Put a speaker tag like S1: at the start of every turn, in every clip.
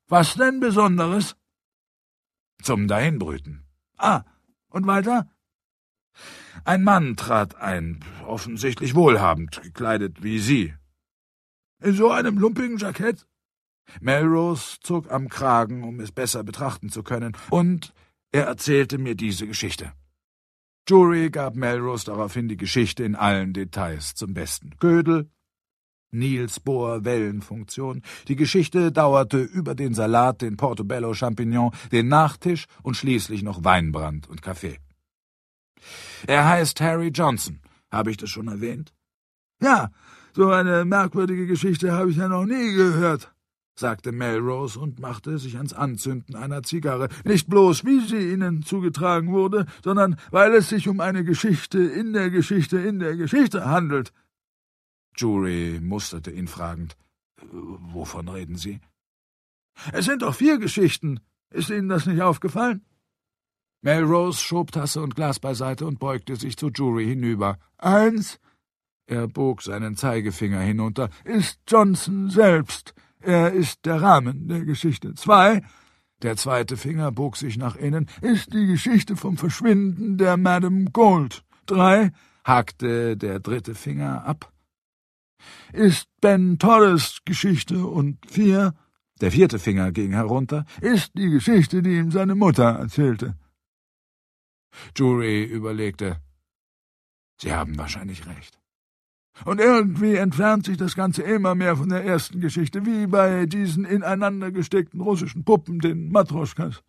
S1: Was denn Besonderes?
S2: Zum Dahinbrüten.
S1: Ah, und weiter?
S2: Ein Mann trat ein, offensichtlich wohlhabend, gekleidet wie Sie.
S1: In so einem lumpigen Jackett?
S2: Melrose zog am Kragen, um es besser betrachten zu können, und er erzählte mir diese Geschichte. Jury gab Melrose daraufhin die Geschichte in allen Details zum Besten. Gödel, Niels-Bohr-Wellenfunktion. Die Geschichte dauerte über den Salat, den Portobello-Champignon, den Nachtisch und schließlich noch Weinbrand und Kaffee. Er heißt Harry Johnson. Habe ich das schon erwähnt?
S1: Ja, so eine merkwürdige Geschichte habe ich ja noch nie gehört, sagte Melrose und machte sich ans Anzünden einer Zigarre. Nicht bloß, wie sie Ihnen zugetragen wurde, sondern weil es sich um eine Geschichte in der Geschichte in der Geschichte handelt.
S2: Jury musterte ihn fragend. Wovon reden Sie?
S1: Es sind doch 4 Geschichten. Ist Ihnen das nicht aufgefallen?
S2: Melrose schob Tasse und Glas beiseite und beugte sich zu Jury hinüber.
S1: 1,
S2: er bog seinen Zeigefinger hinunter,
S1: ist Johnson selbst. Er ist der Rahmen der Geschichte. 2,
S2: der zweite Finger bog sich nach innen,
S1: ist die Geschichte vom Verschwinden der Madame Gold. 3,
S2: hackte der dritte Finger ab,
S1: ist Ben Torres Geschichte. Und 4,
S2: der vierte Finger ging herunter,
S1: ist die Geschichte, die ihm seine Mutter erzählte.
S2: Jury überlegte. Sie haben wahrscheinlich recht.
S1: Und irgendwie entfernt sich das Ganze immer mehr von der ersten Geschichte, wie bei diesen ineinander gesteckten russischen Puppen, den Matroschkas.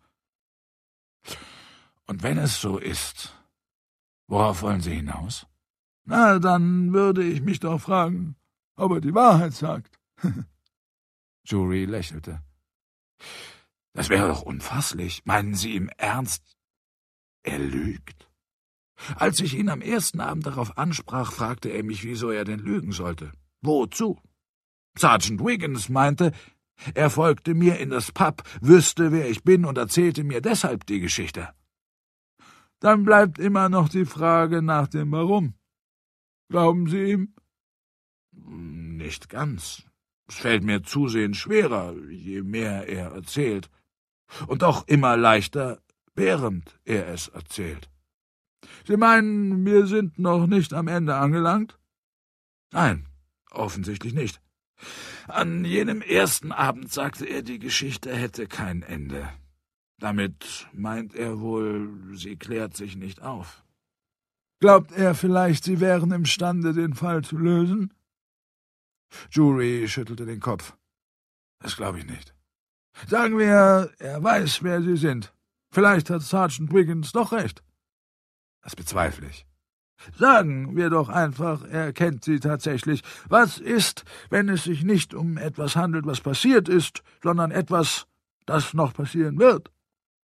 S2: Und wenn es so ist, worauf wollen Sie hinaus?
S1: Na, dann würde ich mich doch fragen, ob er die Wahrheit sagt.
S2: Jury lächelte. Das wäre doch unfasslich. Meinen Sie im Ernst, er lügt? Als ich ihn am ersten Abend darauf ansprach, fragte er mich, wieso er denn lügen sollte. Wozu? Sergeant Wiggins meinte, er folgte mir in das Pub, wüsste, wer ich bin und erzählte mir deshalb die Geschichte.
S1: Dann bleibt immer noch die Frage nach dem Warum. Glauben Sie ihm?
S2: Nicht ganz. Es fällt mir zusehends schwerer, je mehr er erzählt. Und doch immer leichter, während er es erzählt.
S1: Sie meinen, wir sind noch nicht am Ende angelangt?
S2: Nein, offensichtlich nicht. An jenem ersten Abend sagte er, die Geschichte hätte kein Ende. Damit meint er wohl, sie klärt sich nicht auf.
S1: Glaubt er vielleicht, Sie wären imstande, den Fall zu lösen?
S2: Jury schüttelte den Kopf. Das glaube ich nicht.
S1: Sagen wir, er weiß, wer Sie sind. Vielleicht hat Sergeant Wiggins doch recht.
S2: Das bezweifle ich.
S1: Sagen wir doch einfach, er kennt Sie tatsächlich. Was ist, wenn es sich nicht um etwas handelt, was passiert ist, sondern etwas, das noch passieren wird?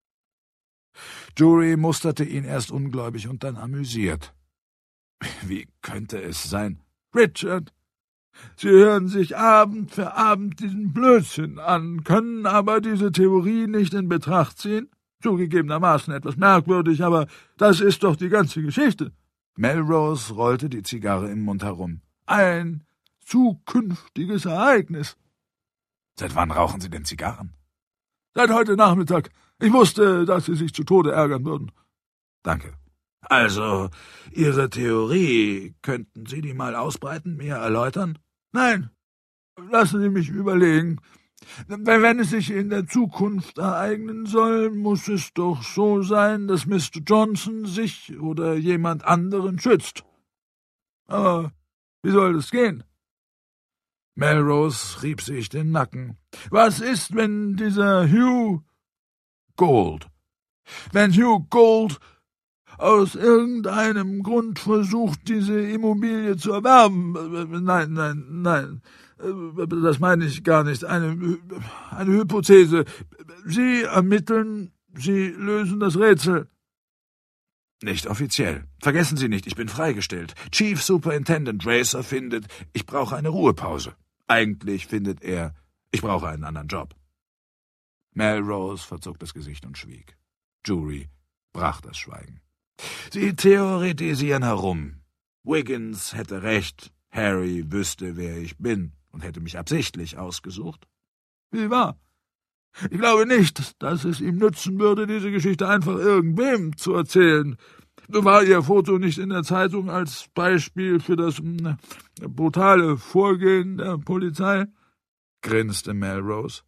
S2: Jury musterte ihn erst ungläubig und dann amüsiert. Wie könnte es sein?
S1: Richard, Sie hören sich Abend für Abend diesen Blödsinn an, können aber diese Theorie nicht in Betracht ziehen? Zugegebenermaßen etwas merkwürdig, aber das ist doch die ganze Geschichte.
S2: Melrose rollte die Zigarre im Mund herum.
S1: Ein zukünftiges Ereignis.
S2: Seit wann rauchen Sie denn Zigarren?
S1: Seit heute Nachmittag. Ich wusste, dass Sie sich zu Tode ärgern würden.
S2: Danke. Also, Ihre Theorie, könnten Sie die mal ausbreiten, mir erläutern?
S1: Nein. Lassen Sie mich überlegen. Wenn es sich in der Zukunft ereignen soll, muss es doch so sein, dass Mr. Johnson sich oder jemand anderen schützt. Aber wie soll das gehen?
S2: Melrose rieb sich den Nacken.
S1: Was ist, wenn dieser Hugh
S2: Gold,
S1: wenn Hugh Gold aus irgendeinem Grund versucht, diese Immobilie zu erwerben? Nein. Das meine ich gar nicht. Eine Hypothese. Sie ermitteln, Sie lösen das Rätsel.
S2: Nicht offiziell. Vergessen Sie nicht, ich bin freigestellt. Chief Superintendent Racer findet, ich brauche eine Ruhepause. Eigentlich findet er, ich brauche einen anderen Job. Melrose verzog das Gesicht und schwieg. Jury brach das Schweigen. Sie theoretisieren herum. Wiggins hätte recht, Harry wüsste, wer ich bin und hätte mich absichtlich ausgesucht.
S1: Wie wahr? Ich glaube nicht, dass es ihm nützen würde, diese Geschichte einfach irgendwem zu erzählen. War Ihr Foto nicht in der Zeitung als Beispiel für das brutale Vorgehen der Polizei?« grinste Melrose.